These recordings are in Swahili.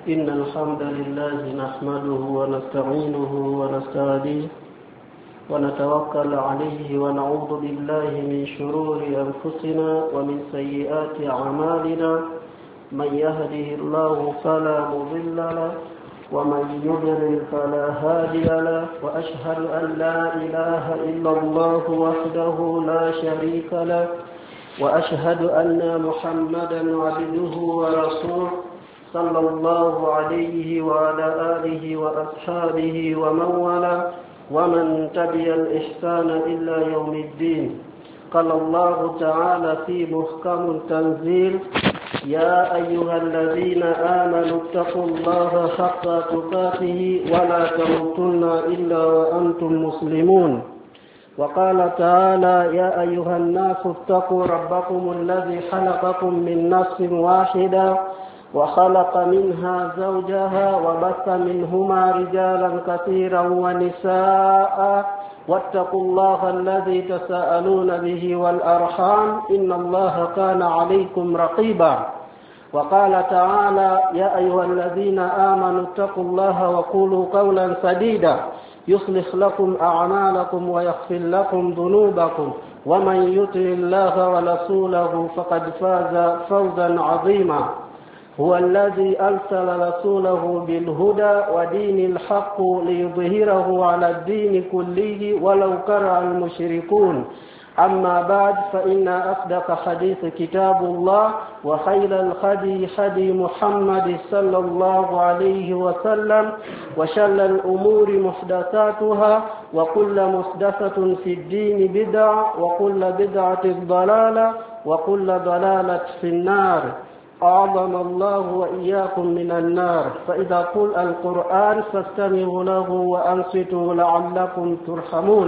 إن الحمد لله نحمده ونستعينه ونستهديه ونتوكل عليه ونعوذ بالله من شرور أنفسنا ومن سيئات أعمالنا من يهده الله فلا مضل له ومن يضلل فلا هادي له وأشهد أن لا إله إلا الله وحده لا شريك له وأشهد أن محمدا عبده ورسوله صلى الله عليه وعلى آله وأصحابه ومن والاه ومن تبع الإحسان إلا يوم الدين. قال الله تعالى في محكم التنزيل: يا أيها الذين آمنوا اتقوا الله حق تقاته ولا تموتن إلا وأنتم مسلمون. وقال تعالى: يا أيها الناس اتقوا ربكم الذي خلقكم من نفس واحدة وخلق منها زوجها وبث منهما رجالا كثيرا ونساء واتقوا الله الذي تساءلون به والأرحام إن الله كان عليكم رقيبا. وقال تعالى: يا أيها الذين آمنوا اتقوا الله وقولوا قولا سديدا يصلح لكم أعمالكم ويغفر لكم ذنوبكم ومن يطع الله ورسوله فقد فاز فوزا عظيما. هو الذي أرسل رسوله بالهدى ودين الحق ليظهره على الدين كله ولو كره المشركون. أما بعد، فإن أصدق حديث كتاب الله وخير الهدي هدي محمد صلى الله عليه وسلم وشر الأمور محدثاتها وكل محدثة في الدين بدعة وكل بدعة ضلالة وكل ضلالة في النار. أعظم الله وإياكم من النار. فإذا قل القرآن فاستمعوا له وأنصتوا لعلكم ترحمون.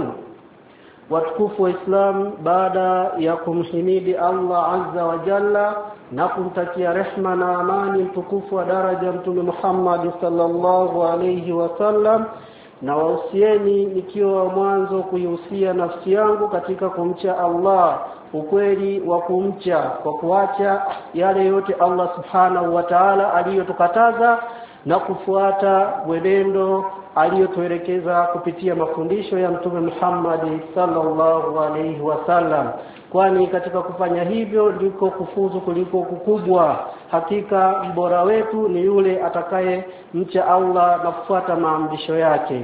Watukufu wa Islam, baada ya kumhimidi Allah azza wa jalla na kumtakia rehma na amani mtukufu wa daraja Mtume Muhammad sallallahu alayhi wasallam, na wahusieni nikiwa mwanzo kuihusia nafsi yangu katika kumcha Allah, ukweli wa kumcha kwa kuacha yale yote Allah subhanahu wa ta'ala aliyotukataza na kufuata mwenendo aliyotuelekeza kupitia mafundisho ya Mtume Muhammad sallallahu alaihi wasallam, kwani katika kufanya hivyo ndiko kufuzu kuliko kukubwa. Hakika mbora wetu ni yule atakaye mcha Allah na kufuata maamrisho yake.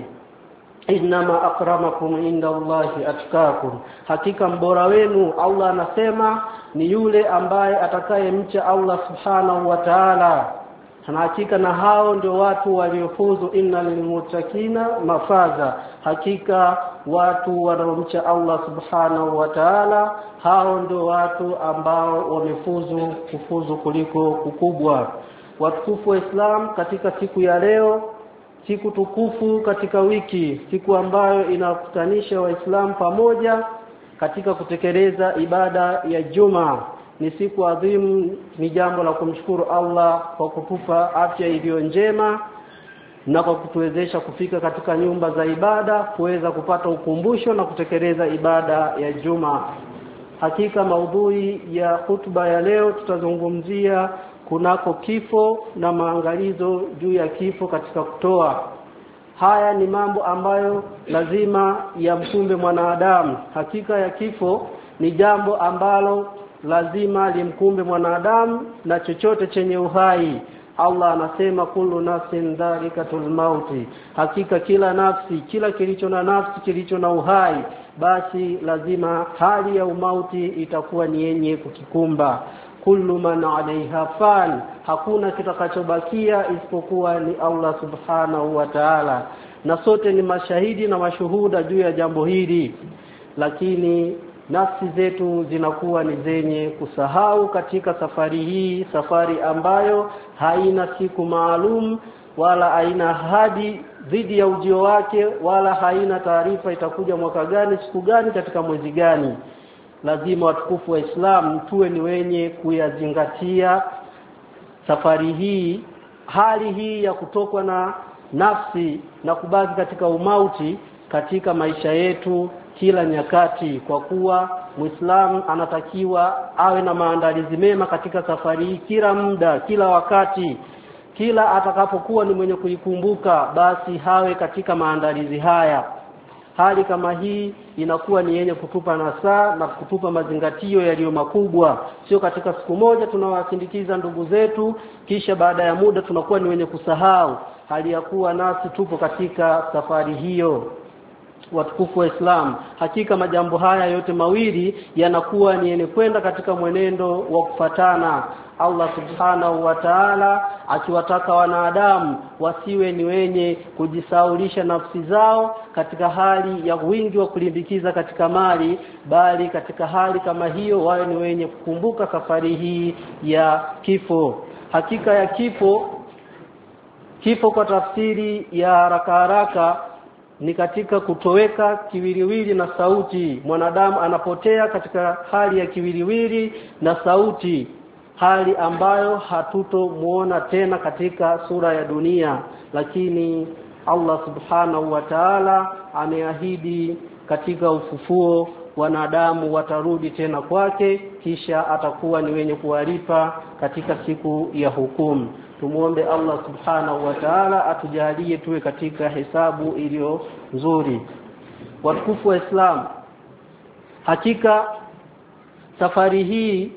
Innama akramakum indallahi atqakum, hakika mbora wenu Allah anasema ni yule ambaye atakaye mcha Allah subhanahu wa ta'ala. Na hakika na hao ndio watu waliofuzu. Innal lilmuttaqina mafaza, hakika watu wanaomcha Allah subhanahu wa ta'ala hao ndio watu ambao wamefuzu kufuzu kuliko kukubwa. Watukufu wa Islam, katika siku ya leo, siku tukufu katika wiki, siku ambayo inakutanisha Waislamu pamoja katika kutekeleza ibada ya Juma, ni siku adhimu. Ni jambo la kumshukuru Allah kwa kutupa afya iliyo njema na kwa kutuwezesha kufika katika nyumba za ibada kuweza kupata ukumbusho na kutekeleza ibada ya Juma. Hakika maudhui ya hutuba ya leo tutazungumzia kunako kifo na maangalizo juu ya kifo katika kutoa. Haya ni mambo ambayo lazima yamkumbe mwanadamu. Hakika ya kifo ni jambo ambalo lazima limkumbe mwanadamu na chochote chenye uhai. Allah anasema kullu nafsin dharikatul mauti, hakika kila nafsi, kila kilicho na nafsi, kilicho na uhai, basi lazima hali ya umauti itakuwa ni yenye kukikumba. Kullu man alaiha fan, hakuna kitakachobakia isipokuwa ni Allah subhanahu wa ta'ala. Na sote ni mashahidi na mashuhuda juu ya jambo hili, lakini nafsi zetu zinakuwa ni zenye kusahau katika safari hii, safari ambayo haina siku maalum wala haina ahadi dhidi ya ujio wake, wala haina taarifa itakuja mwaka gani, siku gani, katika mwezi gani. Lazima watukufu wa Islam tuwe ni wenye kuyazingatia safari hii, hali hii ya kutokwa na nafsi na kubaki katika umauti katika maisha yetu kila nyakati, kwa kuwa Muislamu anatakiwa awe na maandalizi mema katika safari hii kila muda, kila wakati. kila atakapokuwa ni mwenye kuikumbuka basi hawe katika maandalizi haya. Hali kama hii inakuwa ni yenye kutupa nasaa na kutupa mazingatio yaliyo makubwa. Sio katika siku moja tunawasindikiza ndugu zetu kisha baada ya muda tunakuwa ni wenye kusahau, hali ya kuwa nasi tupo katika safari hiyo. Watukufu wa Islam, hakika majambo haya yote mawili yanakuwa ni yenye kwenda katika mwenendo wa kufatana. Allah subhanahu wa ta'ala akiwataka wanadamu wasiwe ni wenye kujisaulisha nafsi zao katika hali ya wingi wa kulimbikiza katika mali, bali katika hali kama hiyo wawe ni wenye kukumbuka safari hii ya kifo. Hakika ya kifo kwa tafsiri ya haraka ni katika kutoweka kiwiliwili na sauti. Mwanadamu anapotea katika hali ya kiwiliwili na sauti, hali ambayo hatutomuona tena katika sura ya dunia. Lakini Allah subhanahu wa ta'ala ameahidi katika ufufuo wanadamu watarudi tena kwake, kisha atakuwa ni wenye kuwalipa katika siku ya hukumu. Tumuombe Allah subhanahu wa ta'ala atujalie tuwe katika hesabu iliyo nzuri. Watukufu wa Islam, hakika safari hii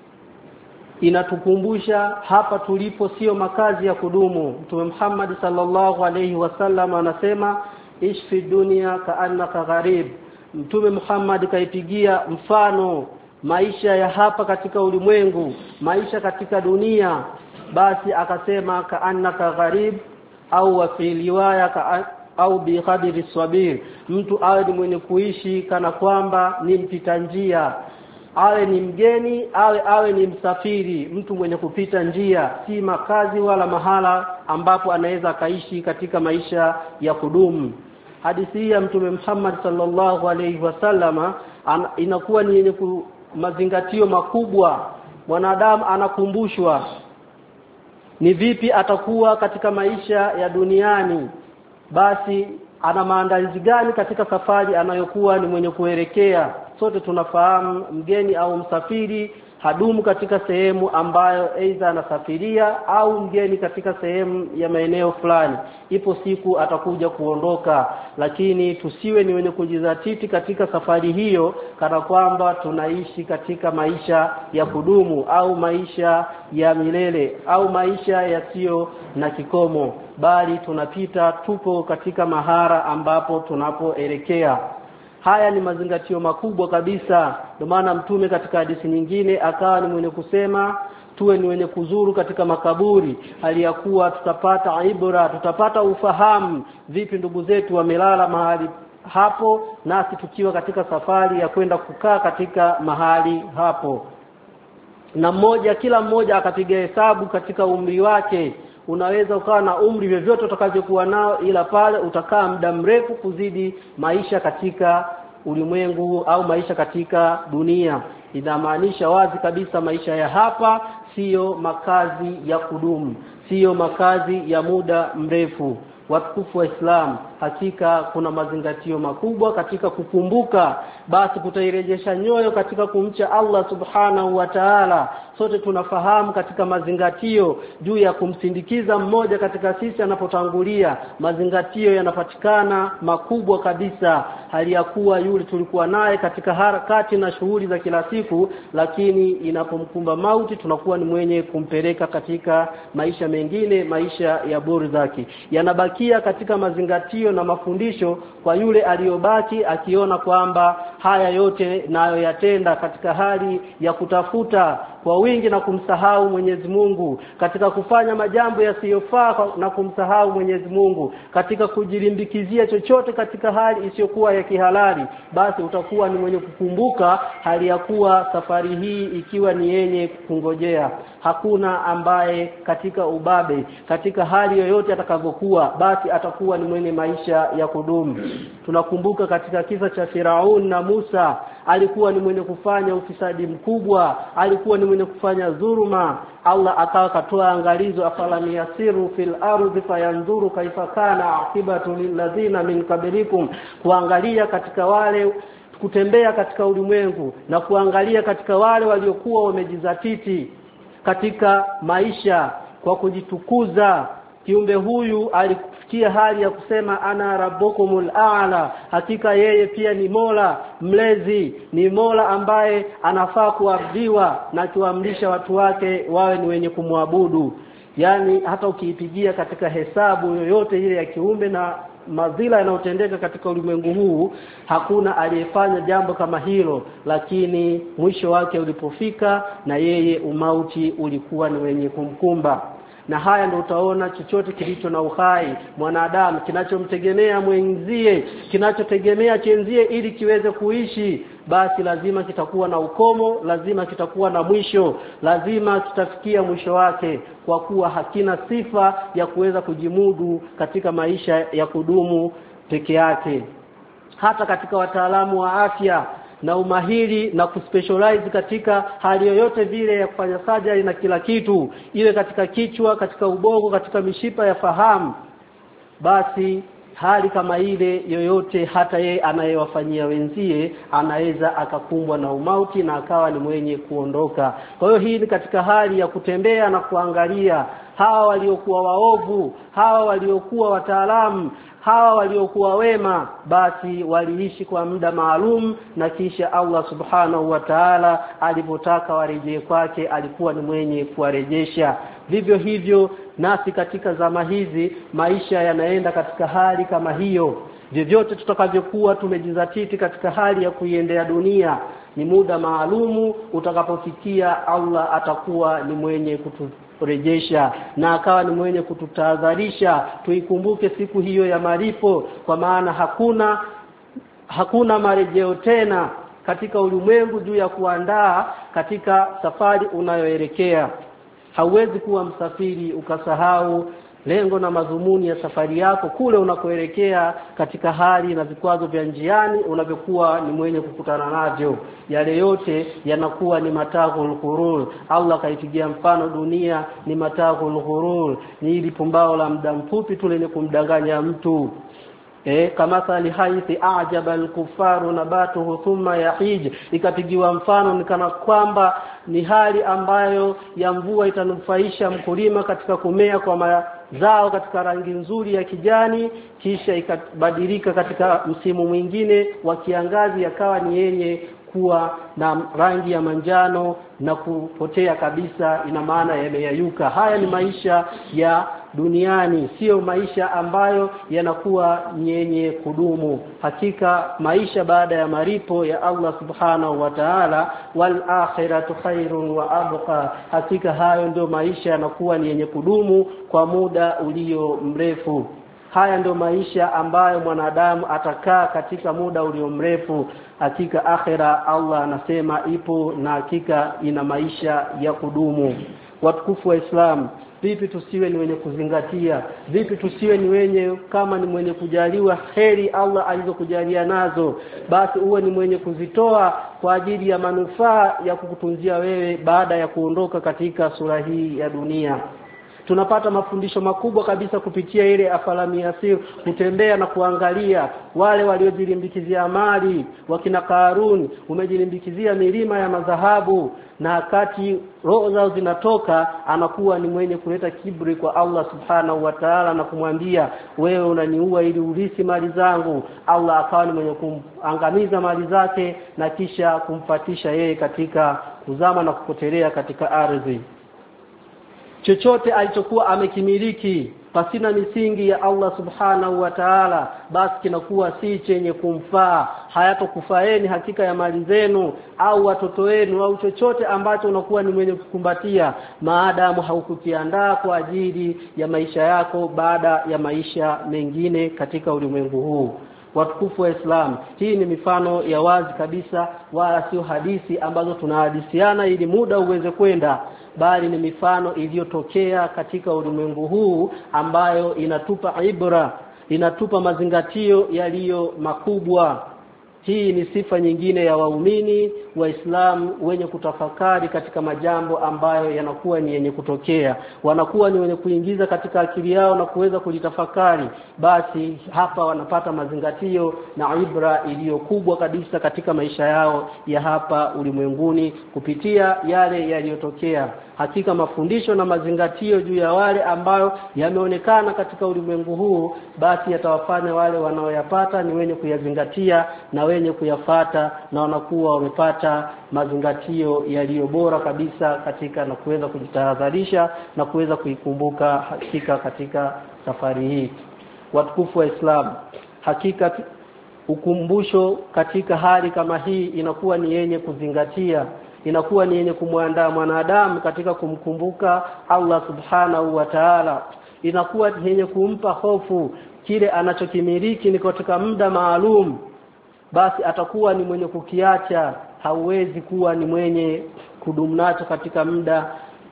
inatukumbusha hapa tulipo sio makazi ya kudumu. Mtume Muhammad sallallahu alayhi wasallam anasema ish fi dunya ka'annaka gharib. Mtume Muhammad kaipigia mfano maisha ya hapa katika ulimwengu, maisha katika dunia, basi akasema ka'annaka gharib au wa fi riwaya au bi qadri sabir. Mtu awe ni mwenye kuishi kana kwamba ni mpita njia, awe ni mgeni, awe ni msafiri, mtu mwenye kupita njia, si makazi wala mahala ambapo anaweza kaishi katika maisha ya kudumu. Hadithi hii ya Mtume Muhammad sallallahu alayhi wasallama inakuwa ni yenye mazingatio makubwa. Mwanadamu anakumbushwa ni vipi atakuwa katika maisha ya duniani, basi ana maandalizi gani katika safari anayokuwa ni mwenye kuelekea. Sote tunafahamu mgeni au msafiri hadumu katika sehemu ambayo aidha anasafiria au mgeni katika sehemu ya maeneo fulani. Ipo siku atakuja kuondoka, lakini tusiwe ni wenye kujizatiti katika safari hiyo kana kwamba tunaishi katika maisha ya kudumu au maisha ya milele au maisha yasiyo na kikomo, bali tunapita, tupo katika mahara ambapo tunapoelekea. Haya ni mazingatio makubwa kabisa. Ndio maana Mtume katika hadithi nyingine akawa ni mwenye kusema tuwe ni wenye kuzuru katika makaburi, hali ya kuwa tutapata ibra, tutapata ufahamu vipi ndugu zetu wamelala mahali hapo, nasi tukiwa katika safari ya kwenda kukaa katika mahali hapo. Na kila mmoja akapiga hesabu katika umri wake. Unaweza ukawa na umri vyovyote utakavyokuwa nao, ila pale utakaa muda mrefu kuzidi maisha katika ulimwengu au maisha katika dunia. Inamaanisha wazi kabisa maisha ya hapa sio makazi ya kudumu, sio makazi ya muda mrefu. Watukufu wa Islam, hakika kuna mazingatio makubwa katika kukumbuka, basi kutairejesha nyoyo katika kumcha Allah subhanahu wa ta'ala. Sote tunafahamu katika mazingatio juu ya kumsindikiza mmoja katika sisi anapotangulia, mazingatio yanapatikana makubwa kabisa, hali ya kuwa yule tulikuwa naye katika harakati na shughuli za kila siku, lakini inapomkumba mauti tunakuwa ni mwenye kumpeleka katika maisha mengine, maisha ya barzaki. Yanabakia katika mazingatio na mafundisho kwa yule aliyobaki, akiona kwamba haya yote nayo yatenda katika hali ya kutafuta kwa wingi na kumsahau Mwenyezi Mungu, katika kufanya majambo yasiyofaa na kumsahau Mwenyezi Mungu, katika kujilimbikizia chochote katika hali isiyokuwa ya kihalali, basi utakuwa ni mwenye kukumbuka hali ya kuwa safari hii ikiwa ni yenye kungojea. Hakuna ambaye katika ubabe, katika hali yoyote atakavyokuwa, basi atakuwa ni mwenye maisha ya kudumu. Tunakumbuka katika kisa cha Firaun na Musa, alikuwa ni mwenye kufanya ufisadi mkubwa, alikuwa ni mwenye kufanya dhuluma. Allah akatoa angalizo, afalam yasiru fil ardi fayanzuru kaifa kana akibatu lilladhina min qablikum, kuangalia katika wale, kutembea katika ulimwengu na kuangalia katika wale waliokuwa wamejizatiti katika maisha kwa kujitukuza. Kiumbe huyu alifikia hali ya kusema ana rabbukumul a'la, hakika yeye pia ni Mola mlezi, ni Mola ambaye anafaa kuabudiwa na kuamrisha watu wake wawe ni wenye kumwabudu. Yani hata ukiipigia katika hesabu yoyote ile ya kiumbe na madhila yanayotendeka katika ulimwengu huu, hakuna aliyefanya jambo kama hilo, lakini mwisho wake ulipofika na yeye umauti ulikuwa ni wenye kumkumba. Na haya ndio utaona chochote kilicho na uhai mwanadamu kinachomtegemea mwenzie, kinachotegemea chenzie ili kiweze kuishi, basi lazima kitakuwa na ukomo, lazima kitakuwa na mwisho, lazima kitafikia mwisho wake, kwa kuwa hakina sifa ya kuweza kujimudu katika maisha ya kudumu peke yake. Hata katika wataalamu wa afya na umahiri na kuspecialize katika hali yoyote vile ya kufanya surgery na kila kitu, ile katika kichwa, katika ubongo, katika mishipa ya fahamu, basi hali kama ile yoyote hata yeye anayewafanyia wenzie anaweza akakumbwa na umauti na akawa ni mwenye kuondoka. Kwa hiyo hii ni katika hali ya kutembea na kuangalia hawa waliokuwa waovu, hawa waliokuwa wataalamu, hawa waliokuwa wema, basi waliishi kwa muda maalum, na kisha Allah subhanahu wa ta'ala alipotaka warejee kwake alikuwa ni mwenye kuwarejesha. Vivyo hivyo nasi katika zama hizi maisha yanaenda katika hali kama hiyo. Vyovyote tutakavyokuwa tumejizatiti katika hali ya kuiendea dunia, ni muda maalumu utakapofikia Allah atakuwa ni mwenye kuturejesha na akawa ni mwenye kututahadharisha tuikumbuke siku hiyo ya malipo, kwa maana hakuna marejeo tena katika ulimwengu juu ya kuandaa katika safari unayoelekea. Hauwezi kuwa msafiri ukasahau lengo na madhumuni ya safari yako kule unakoelekea, katika hali na vikwazo vya njiani unavyokuwa ni mwenye kukutana navyo. Yale yote yanakuwa ni matahul ghurur. Allah kaipigia mfano dunia ni matahul ghurur, ni ili pumbao la muda mfupi tu lenye kumdanganya mtu. Kama thali haithi ajaba al-kufaru nabatuhu thumma yahij, ikapigiwa mfano ni kana kwamba ni hali ambayo ya mvua itanufaisha mkulima katika kumea kwa mazao katika rangi nzuri ya kijani, kisha ikabadilika katika msimu mwingine wa kiangazi yakawa ni yenye kuwa na rangi ya manjano na kupotea kabisa, ina maana yameyayuka. Haya ni maisha ya duniani, sio maisha ambayo yanakuwa yenye kudumu. Hakika maisha baada ya malipo ya Allah subhanahu wa ta'ala, wal akhiratu khairun wa abqa, hakika hayo ndio maisha yanakuwa ni yenye kudumu kwa muda ulio mrefu. Haya ndio maisha ambayo mwanadamu atakaa katika muda ulio mrefu. Hakika akhira Allah anasema ipo na hakika ina maisha ya kudumu. Watukufu wa Islam, vipi tusiwe ni wenye kuzingatia, vipi tusiwe ni wenye kama ni mwenye kujaliwa kheri Allah alizokujalia nazo, basi uwe ni mwenye kuzitoa kwa ajili ya manufaa ya kukutunzia wewe baada ya kuondoka katika sura hii ya dunia. Tunapata mafundisho makubwa kabisa kupitia ile afalami yasir, kutembea na kuangalia wale waliojilimbikizia mali, wakina Karuni, umejilimbikizia milima ya madhahabu, na wakati roho zao zinatoka anakuwa ni mwenye kuleta kiburi kwa Allah subhanahu wa ta'ala na kumwambia wewe unaniua ili urisi mali zangu. Allah akawa ni mwenye kumangamiza mali zake na kisha kumfatisha yeye katika kuzama na kupotelea katika ardhi. Chochote alichokuwa amekimiliki pasina misingi ya Allah subhanahu wa ta'ala, basi kinakuwa si chenye kumfaa. Hayatokufaeni hakika ya mali zenu au watoto wenu au chochote ambacho unakuwa ni mwenye kukumbatia, maadamu haukukiandaa kwa ajili ya maisha yako baada ya maisha mengine katika ulimwengu huu. Watukufu wa Islam, hii ni mifano ya wazi kabisa, wala sio hadithi ambazo tunahadithiana ili muda uweze kwenda, bali ni mifano iliyotokea katika ulimwengu huu ambayo inatupa ibra, inatupa mazingatio yaliyo makubwa. Hii ni sifa nyingine ya waumini Waislamu wenye kutafakari katika majambo ambayo yanakuwa ni yenye kutokea, wanakuwa ni wenye kuingiza katika akili yao na kuweza kulitafakari. Basi hapa wanapata mazingatio na ibra iliyo kubwa kabisa katika maisha yao ya hapa ulimwenguni kupitia yale yaliyotokea. Hakika mafundisho na mazingatio juu ya wale ambayo yameonekana katika ulimwengu huu, basi yatawafanya wale wanaoyapata ni wenye kuyazingatia na wenye kuyafata, na wanakuwa wamepata mazingatio yaliyo bora kabisa katika na kuweza kujitahadharisha na kuweza kuikumbuka hakika katika safari hii. Watukufu wa Islam, hakika ukumbusho katika hali kama hii inakuwa ni yenye kuzingatia, inakuwa ni yenye kumwandaa mwanadamu katika kumkumbuka Allah subhanahu wa ta'ala, inakuwa ni yenye kumpa hofu kile anachokimiliki ni katika muda maalum, basi atakuwa ni mwenye kukiacha, hauwezi kuwa ni mwenye kudumu nacho katika muda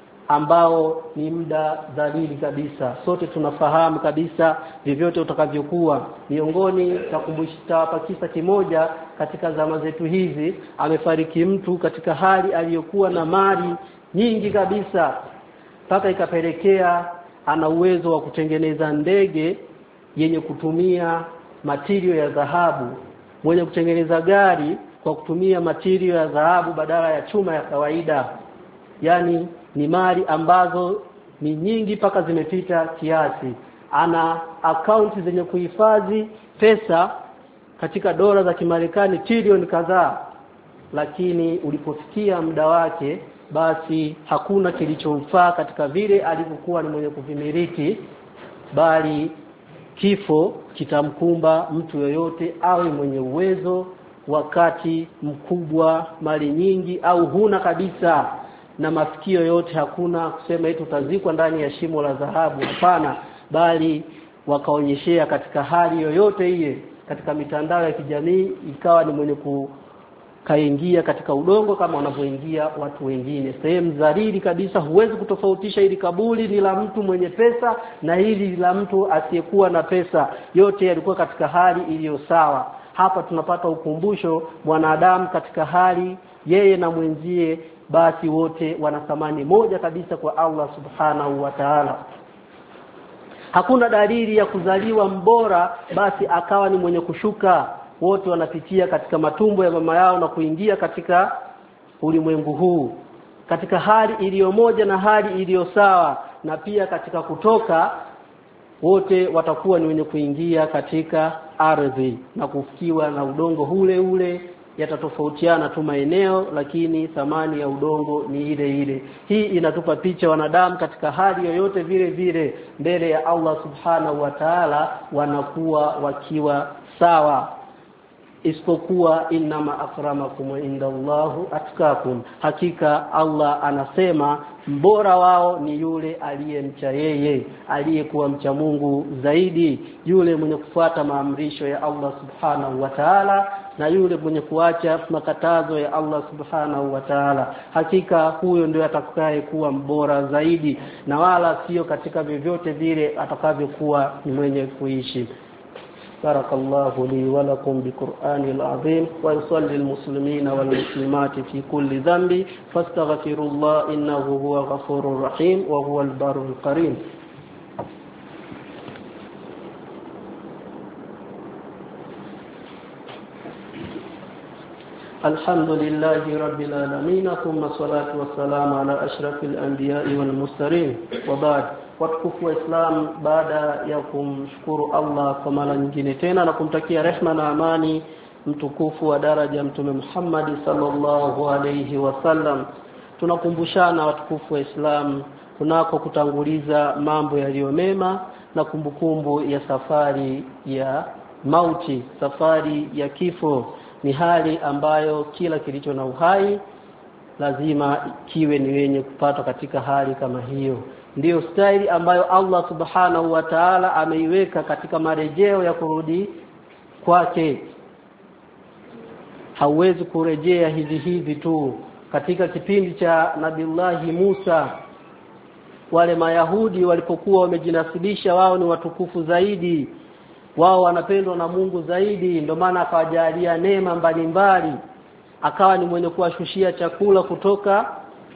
ambao ni muda dhalili kabisa. Sote tunafahamu kabisa vyovyote utakavyokuwa. Miongoni takumbusha hapa kisa kimoja katika zama zetu hizi, amefariki mtu katika hali aliyokuwa na mali nyingi kabisa, mpaka ikapelekea ana uwezo wa kutengeneza ndege yenye kutumia material ya dhahabu, mwenye kutengeneza gari kwa kutumia material ya dhahabu badala ya chuma ya kawaida. Yani ni mali ambazo ni nyingi paka zimepita kiasi. Ana akaunti zenye kuhifadhi pesa katika dola za Kimarekani trilioni kadhaa, lakini ulipofikia muda wake, basi hakuna kilichomfaa katika vile alivyokuwa ni mwenye kuvimiliki, bali kifo kitamkumba mtu yoyote, awe mwenye uwezo, wakati mkubwa, mali nyingi, au huna kabisa na mafikio yote, hakuna kusema eti utazikwa ndani ya shimo la dhahabu. Hapana, bali wakaonyeshea katika hali yoyote ile katika mitandao ya kijamii, ikawa ni mwenye kaingia katika udongo kama wanavyoingia watu wengine, sehemu dhalili kabisa. Huwezi kutofautisha ili kaburi ni la mtu mwenye pesa na hili la mtu asiyekuwa na pesa, yote yalikuwa katika hali iliyo sawa. Hapa tunapata ukumbusho, mwanadamu katika hali yeye na mwenzie, basi wote wana thamani moja kabisa kwa Allah subhanahu wa ta'ala. Hakuna dalili ya kuzaliwa mbora basi akawa ni mwenye kushuka. Wote wanapitia katika matumbo ya mama yao na kuingia katika ulimwengu huu katika hali iliyo moja na hali iliyo sawa, na pia katika kutoka wote watakuwa ni wenye kuingia katika ardhi na kufikiwa na udongo ule ule. Yatatofautiana tu maeneo, lakini thamani ya udongo ni ile ile. Hii inatupa picha wanadamu katika hali yoyote vile vile mbele ya Allah subhanahu wa ta'ala wanakuwa wakiwa sawa, isipokuwa inma akramakum indallahu atqakum. Hakika Allah anasema mbora wao ni yule aliyemcha yeye, aliyekuwa mcha Mungu zaidi, yule mwenye kufuata maamrisho ya Allah subhanahu wa ta'ala na yule mwenye kuacha makatazo ya Allah subhanahu wa ta'ala. Hakika huyo ndio atakaye kuwa mbora zaidi, na wala sio katika vyovyote vile atakavyokuwa ni mwenye kuishi. بارك الله لي ولكم بقرآن العظيم، ويصلي المسلمين والمسلمات في كل ذنب، فاستغفروا الله إنه هو غفور رحيم وهو البر الكريم. الحمد لله رب العالمين، ثم الصلاة والسلام على أشرف الأنبياء والمرسلين، وبعد. Watukufu wa Islam, baada ya kumshukuru Allah kwa mara nyingine tena na kumtakia rehema na amani mtukufu wa daraja Mtume Muhammad sallallahu alayhi wasallam, tunakumbushana watukufu wa Islam kunako kutanguliza mambo yaliyo mema na kumbukumbu ya safari ya mauti, safari ya kifo. Ni hali ambayo kila kilicho na uhai lazima kiwe ni wenye kupata katika hali kama hiyo. Ndiyo staili ambayo Allah subhanahu wa ta'ala ameiweka katika marejeo ya kurudi kwake. Hauwezi kurejea hivi tu. Katika kipindi cha Nabiillahi Musa, wale Mayahudi walipokuwa wamejinasibisha wao ni watukufu zaidi, wao wanapendwa na Mungu zaidi, ndio maana akawajalia neema mbalimbali, akawa ni mwenye kuwashushia chakula kutoka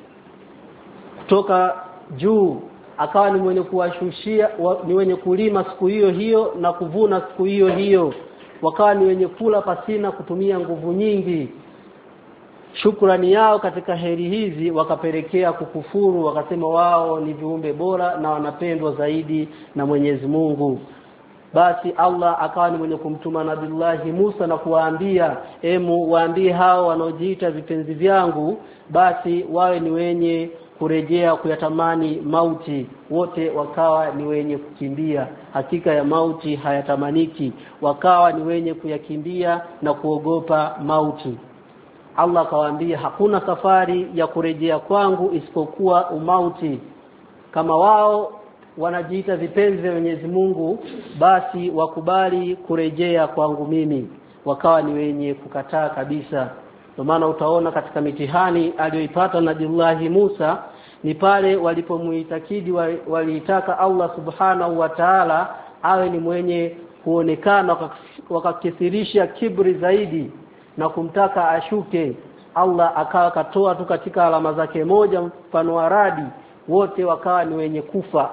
juu, akawa ni mwenye kuwashushia, ni wenye kulima siku hiyo na kuvuna siku hiyo, wakawa ni wenye kula pasina kutumia nguvu nyingi. shukrani yao katika heri hizi wakapelekea kukufuru, wakasema wao ni viumbe bora na wanapendwa zaidi na Mwenyezi Mungu. Basi Allah akawa ni mwenye kumtuma Nabii Musa na kuwaambia, waambie hao wanaojiita vipenzi vyangu, basi wawe ni wenye kurejea kuyatamani mauti. Wote wakawa ni wenye kukimbia, hakika ya mauti hayatamaniki, wakawa ni wenye kuyakimbia na kuogopa mauti. Allah akawaambia, hakuna safari ya kurejea kwangu isipokuwa umauti. Kama wao wanajiita vipenzi vya Mwenyezi Mungu, basi wakubali kurejea kwangu mimi. Wakawa ni wenye kukataa kabisa. Kwa maana utaona katika mitihani aliyoipata Nabii Musa ni pale walipomuitakidi, waliitaka Allah Subhanahu wa Ta'ala awe ni mwenye kuonekana, wakakithirisha kibri zaidi na kumtaka ashuke. Allah akawa katoa tu katika alama zake moja mfano wa radi, wote wakawa ni wenye kufa.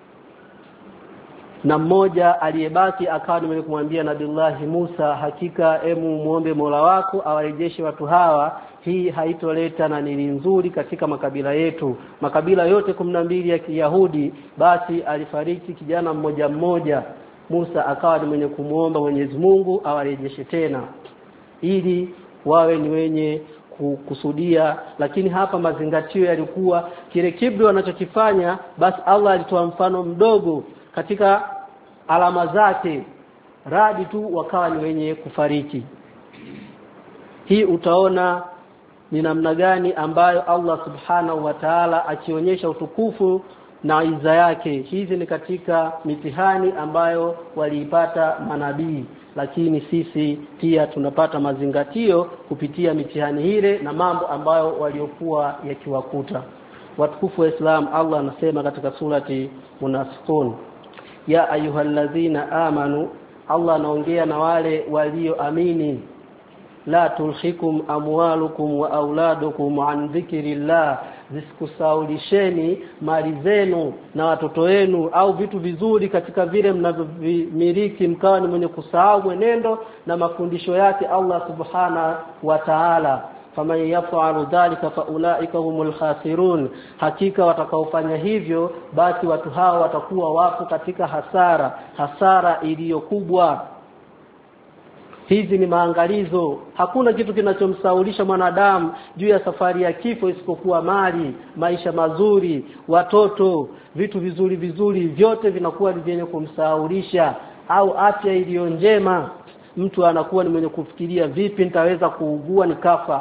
Na mmoja aliyebaki akawa ni mwenye kumwambia Nabii Musa, hakika muombe Mola wako awarejeshe watu hawa, hii haitoleta na nili nzuri katika makabila yetu. Makabila yote 12 ya Kiyahudi, basi alifariki kijana mmoja mmoja. Musa akawa ni mwenye kumuomba Mwenyezi Mungu awarejeshe tena ili wawe ni wenye kukusudia. Lakini hapa mazingatio yalikuwa kile kibri wanachokifanya, basi Allah alitoa mfano mdogo katika alama zake, radi tu wakawa ni wenye kufariki. Hii utaona ni namna gani ambayo Allah Subhanahu wa Ta'ala akionyesha utukufu na iza yake. Hizi ni katika mitihani ambayo waliipata manabii, lakini sisi pia tunapata mazingatio kupitia mitihani ile na mambo ambayo waliokuwa yakiwakuta. Watukufu wa Islam, Allah anasema katika surati Munafiqun, ya ayyuhallazina amanu, Allah anaongea na wale walioamini, la tulhikum amwalukum wa auladukum an dhikrillah, zisikusaulisheni mali zenu na watoto wenu au vitu vizuri katika vile mnavyomiliki, mkawa ni mwenye kusahau mwenendo na mafundisho yake Allah Subhanahu wa Ta'ala. Faman yaf'alu dhalika faulaika humul khasirun, hakika watakaofanya hivyo basi watu hao watakuwa wapo katika hasara iliyo kubwa. Hizi ni maangalizo. Hakuna kitu kinachomsaulisha mwanadamu juu ya safari ya kifo isipokuwa mali, maisha mazuri, watoto, vitu vizuri vyote vinakuwa vyenye kumsaulisha, au afya iliyo njema. Mtu anakuwa ni mwenye kufikiria, vipi nitaweza kuugua nikafa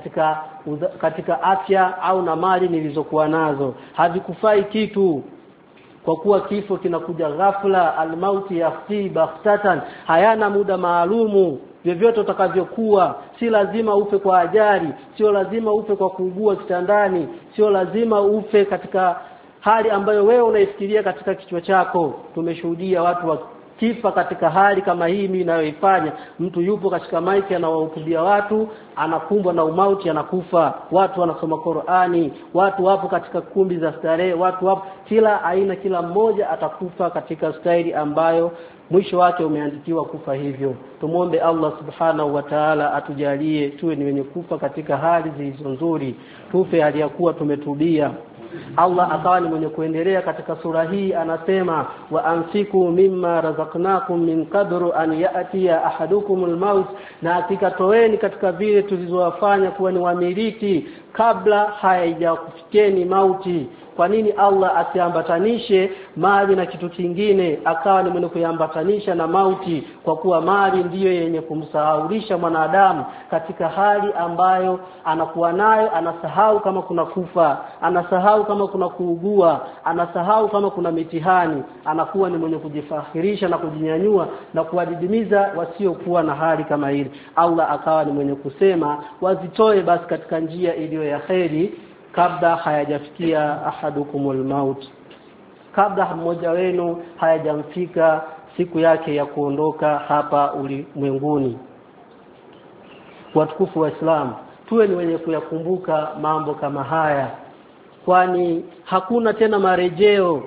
katika afya au na mali nilizokuwa nazo. Havikufai kitu, kwa kuwa kifo kinakuja ghafla. Almauti yafti baghtatan, hayana muda maalumu. Vyovyote utakavyokuwa, si lazima ufe kwa ajali, sio lazima ufe kwa kuugua kitandani, sio lazima ufe katika hali ambayo wewe unaifikiria katika kichwa chako. Tumeshuhudia watu wakifa katika hali kama hii mimi ninayoifanya. Mtu yupo katika maiki anawahutubia watu, anakumbwa na umauti, anakufa. Watu wanasoma Qur'ani, watu wapo katika kumbi za starehe, watu wapo kila aina, kila mmoja atakufa katika staili ambayo mwisho wake umeandikiwa kufa hivyo. Tumuombe Allah Subhanahu wa Ta'ala atujalie tuwe ni wenye kufa katika hali zilizo nzuri, tufe hali ya kuwa tumetubia. Allah akawa ni mwenye kuendelea katika sura hii, anasema wa anfiku mimma razaqnakum min qabru an ya'tiya ahadukumul maut, na hakika toeni katika vile tulizowafanya kuwa ni wamiliki kabla haijakufikeni mauti. Kwa nini Allah asiambatanishe mali na kitu kingine, akawa ni mwenye kuambatanisha na mauti? Kwa kuwa mali ndiyo yenye kumsahaulisha mwanadamu katika hali ambayo anakuwa nayo. Anasahau kama kuna kufa, anasahau kama kuna kuugua, anasahau kama kuna mitihani. Anakuwa ni mwenye kujifakhirisha na kujinyanyua na kuwadidimiza wasiokuwa na hali kama hili. Allah akawa ni mwenye kusema wazitoe basi katika njia iliyo ya kheri kabla hayajafikia ahadukumul maut, kabla mmoja wenu hayajamfika siku yake ya kuondoka hapa ulimwenguni. Watukufu wa Islam, tuwe ni wenye kuyakumbuka mambo kama haya, kwani hakuna tena marejeo,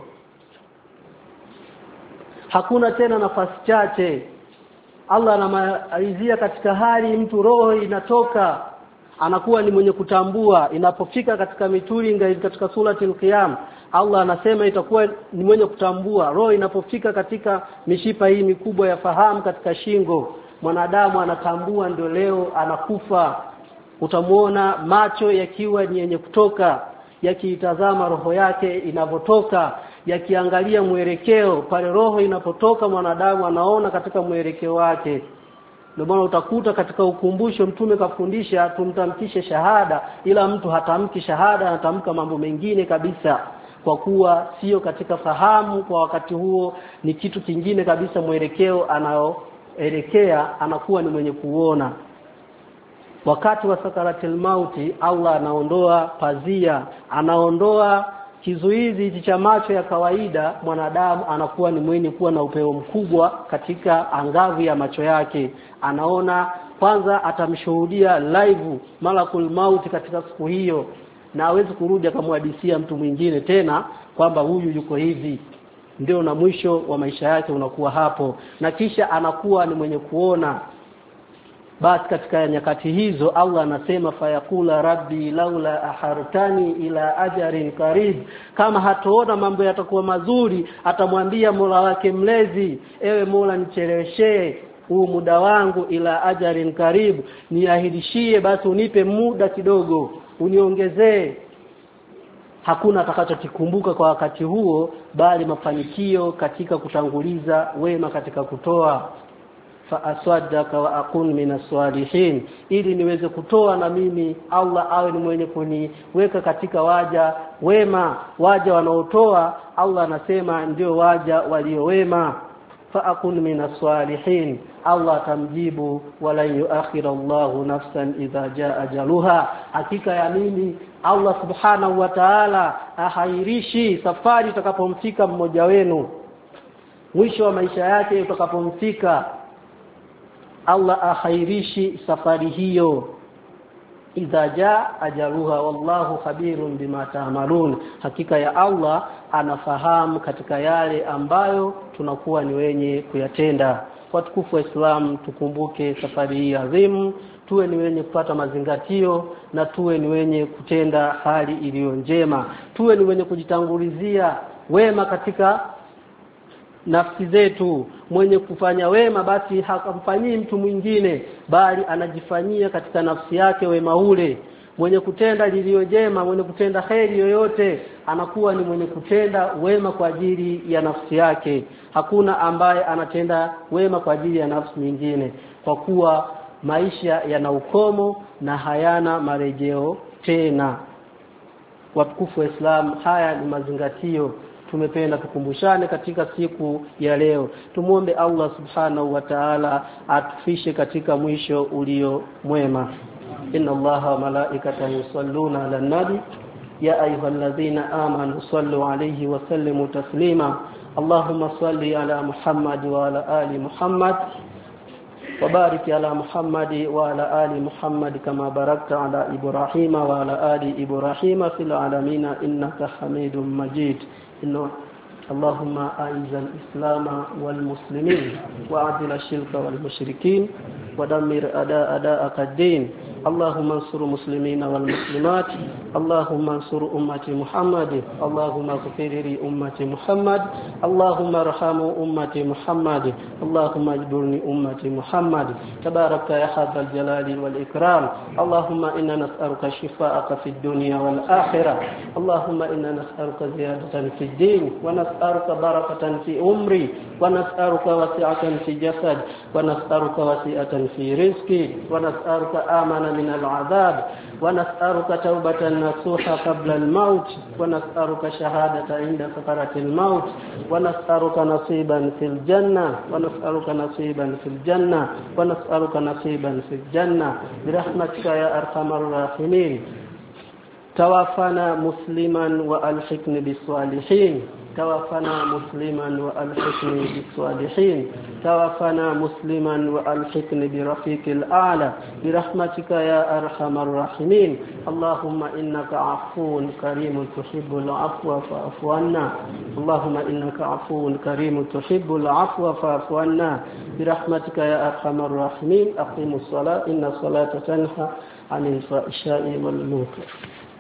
hakuna tena nafasi chache. Allah anamalizia katika hali mtu roho inatoka, anakuwa ni mwenye kutambua. Inapofika katika mitulinga katika suratul Qiyam, Allah anasema itakuwa ni mwenye kutambua. Roho inapofika katika mishipa hii mikubwa ya fahamu katika shingo, mwanadamu anatambua ndio leo anakufa. Utamuona macho yakiwa ni yenye kutoka, yakiitazama roho yake inavotoka, yakiangalia mwelekeo pale roho inapotoka, mwanadamu anaona katika mwelekeo wake. Ndio maana utakuta katika ukumbusho Mtume kafundisha tumtamkishe shahada, ila mtu hatamki shahada, anatamka mambo mengine kabisa, kwa kuwa sio katika fahamu kwa wakati huo, ni kitu kingine kabisa. Mwelekeo anaoelekea anakuwa ni mwenye kuona. Wakati wa sakaratul mauti, Allah anaondoa pazia, anaondoa kizuizi cha macho ya kawaida. Mwanadamu anakuwa ni mwenye kuwa na upeo mkubwa katika angavu ya macho yake. Anaona kwanza, atamshuhudia live malakul mauti katika siku hiyo, na hawezi kurudi akamhadithia mtu mwingine tena kwamba huyu yuko hivi. Ndio na mwisho wa maisha yake unakuwa hapo, na kisha anakuwa ni mwenye kuona. Basi katika nyakati hizo Allah anasema fayakula rabbi laula ahartani ila ajarin qarib. Kama hataona mambo yatakuwa mazuri, atamwambia Mola wake mlezi, ewe Mola nicheleweshee huu muda wangu, ila ajarin qarib, niahidishie basi unipe muda kidogo, uniongezee. Hakuna atakachokikumbuka kwa wakati huo bali mafanikio katika kutanguliza wema katika kutoa. Fa aswaddaka wa akun minas salihin, ili niweze kutoa na mimi Allah awe ni mwenye kuniweka katika waja wema. Waja wanaotoa, Allah anasema ndio waja walio wema. Fa akun minas salihin, Allah atamjibu wala yuakhir Allahu nafsan idha jaa ajaluha. Hakika ya mimi Allah subhanahu wa ta'ala ahairishi safari itakapomfika mmoja wenu, mwisho wa maisha yake utakapomfika, Allah ahairishi safari hiyo. Idha jaa ajaluha wallahu khabirun bima ta'malun, hakika ya Allah anafahamu katika yale ambayo tunakuwa ni wenye kuyatenda. Watukufu wa Islam, tukumbuke safari hii adhimu, tuwe ni wenye kupata mazingatio na tuwe ni wenye kutenda hali iliyo njema, tuwe ni wenye kujitangulizia wema katika nafsi zetu. Mwenye kufanya wema basi hakamfanyii mtu mwingine, bali anajifanyia katika nafsi yake wema ule. Mwenye kutenda lililo jema, mwenye kutenda kheri yoyote, anakuwa ni mwenye kutenda wema kwa ajili ya nafsi yake. Hakuna ambaye anatenda wema kwa ajili ya nafsi nyingine, kwa kuwa maisha yana ukomo na hayana marejeo tena. Watukufu wa Islam, haya ni mazingatio tumependa tukumbushane katika siku ya leo. Tumuombe Allah subhanahu wa ta'ala atufishe katika mwisho ulio mwema. Inna Allaha wa malaikatahu yusalluna 'alan nabi ya ayyuhalladhina amanu sallu 'alayhi wa sallimu taslima. Allahumma salli ala Muhammad wa ala ali Muhammad wa barik ala Muhammad wa ala ali Muhammad kama barakta ala Ibrahim wa ala ali Ibrahim fil alamin innaka Hamidum Majid. اللهم أعز الإسلام والمسلمين وأذل الشرك والمشركين ودمر أعداءك الدين. اللهم انصر المسلمين والمسلمات. اللهم انصر أمة محمد. اللهم اغفر لأمة محمد. اللهم ارحم أمة محمد. اللهم اجبرني أمة محمد. تبارك يا حظ الجلال والإكرام. اللهم إنا نسألك شفاءك في الدنيا والآخرة. اللهم إنا نسألك زيادة في الدين، ونسألك بركة في أمري، ونسألك وسعة في جسد، ونسألك وسعة في رزقي، ونسألك آمنا من العذاب، ونسألك توبة نصوحة قبل الموت، ونسألك شهادة عند سكرة الموت، ونسألك نصيبا في الجنة، ونسألك نصيبا في الجنة، ونسألك نصيبا في الجنة برحمتك يا أرحم الراحمين. توفنا مسلما وألحقنا بالصالحين. توفنا مسلما وألحقنا بالصالحين. توفنا مسلما وألحقنا برفيق الأعلى برحمتك يا أرحم الراحمين. اللهم إنك عفو كريم تحب العفو فاعف عنا. اللهم إنك عفو كريم تحب العفو فاعف عنا برحمتك يا أرحم الراحمين. أقيموا الصلاة إن الصلاة تنهى عن الفحشاء والمنكر